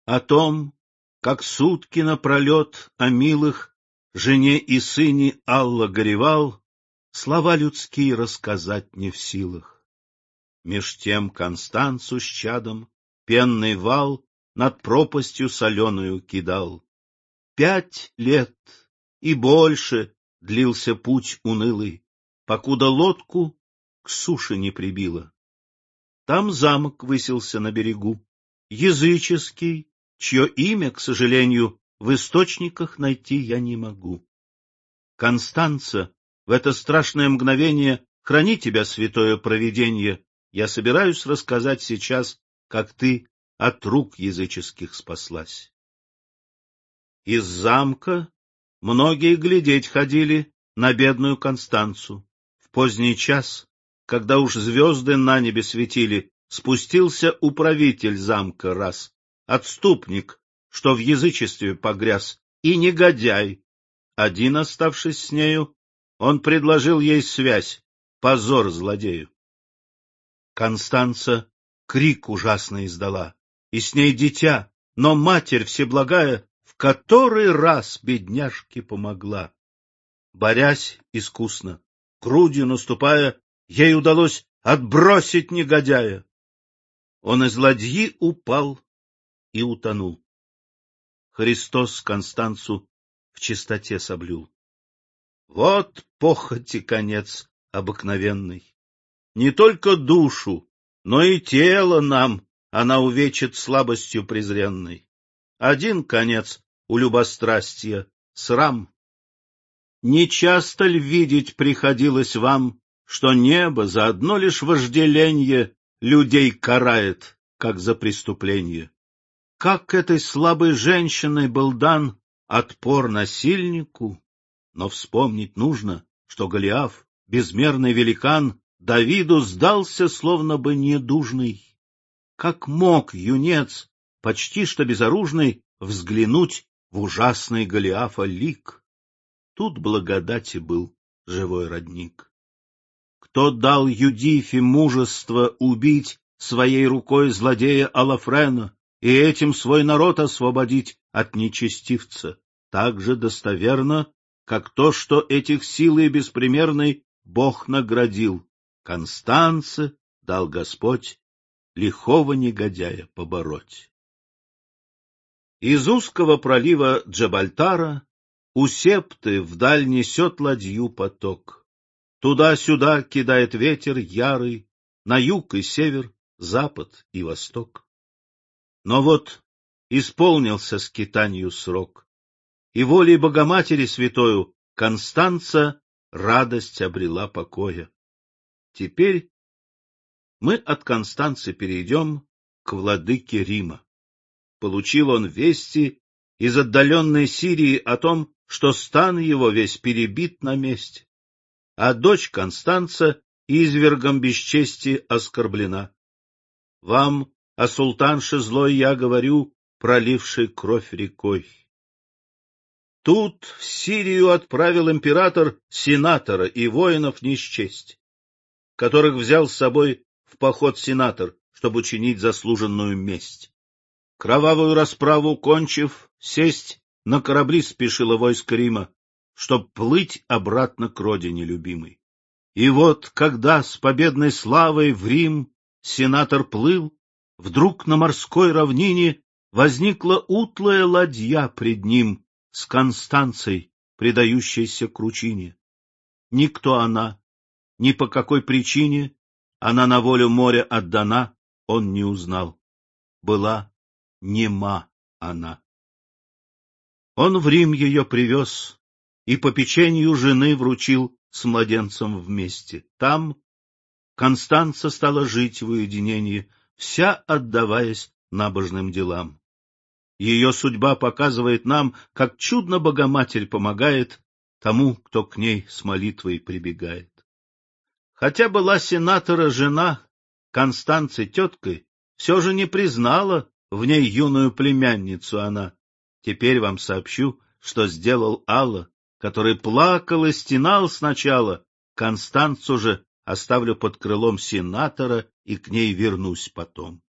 О том, как сутки напролет о милых жене и сыне Алла горевал, слова людские рассказать не в силах. Меж тем Констанцу с чадом пенный вал над пропастью соленую кидал. 5 лет и больше длился путь унылый, покуда лодку к суше не прибило. Там замок высился на берегу, языческий, чье имя, к сожалению, в источниках найти я не могу. Констанца, в это страшное мгновение храни тебя, святое провиденье, я собираюсь рассказать сейчас, как ты от рук языческих спаслась. Из замка многие глядеть ходили на бедную Констанцу. В поздний час, когда уж звезды на небе светили, спустился управитель замка раз, отступник, что в язычестве погряз, и негодяй. Один, оставшись с нею, он предложил ей связь, позор злодею. Констанца крик ужасный издала, и с ней дитя, но Матерь Всеблагая в который раз бедняжке помогла. Борясь искусно, грудью наступая, ей удалось отбросить негодяя. Он из ладьи упал и утонул. Христос Констанцу в чистоте соблюл. Вот похоти конец обыкновенный. Не только душу, но и тело нам она увечит слабостью презренной. Один конец у любострастия — срам. Не часто ль видеть приходилось вам, что небо за одно лишь вожделенье людей карает, как за преступление? Как этой слабой женщиной был дан отпор насильнику? Но вспомнить нужно, что Голиаф, безмерный великан, Давиду сдался словно бы недужный. Как мог юнец, почти что безоружный, взглянуть в ужасный Голиафа лик? Тут благодати был живой родник. Кто дал Юдифе мужество убить своей рукой злодея Алафрена и этим свой народ освободить от нечестивца, так же достоверно, как то, что этих силой беспримерной Бог наградил. Констанце дал Господь лихого негодяя побороть. Из узкого пролива Джабальтара у Септы вдаль несет ладью поток. Туда-сюда кидает ветер ярый, на юг и север, запад и восток. Но вот исполнился скитанью срок, и волей Богоматери святою Констанца радость обрела покоя. Теперь мы от Констанцы перейдем к владыке Рима. Получил он вести из отдаленной Сирии о том, что стан его весь перебит на месте, а дочь Констанца извергом бесчестия оскорблена. Вам о султанше злой я говорю, пролившей кровь рекой. Тут в Сирию отправил император сенатора и воинов не счесть, которых взял с собой в поход сенатор, чтобы учинить заслуженную месть. Кровавую расправу кончив, сесть на корабли спешило войско Рима, чтоб плыть обратно к родине любимой. И вот, когда с победной славой в Рим сенатор плыл, вдруг на морской равнине возникла утлая ладья пред ним с Констанцией, предающейся кручине. Никто она, ни по какой причине она на волю моря отдана, он не узнал. Была нема она. Он в Рим ее привез и по печенью жены вручил с младенцем вместе. Там Констанца стала жить в уединении, вся отдаваясь набожным делам. Ее судьба показывает нам, как чудно Богоматерь помогает тому, кто к ней с молитвой прибегает. Хотя была сенатора жена, Констанцы теткой, все же не признала в ней юную племянницу она. Теперь вам сообщу, что сделал Алла, который плакал и стенал сначала. Констанцу же оставлю под крылом сенатора и к ней вернусь потом.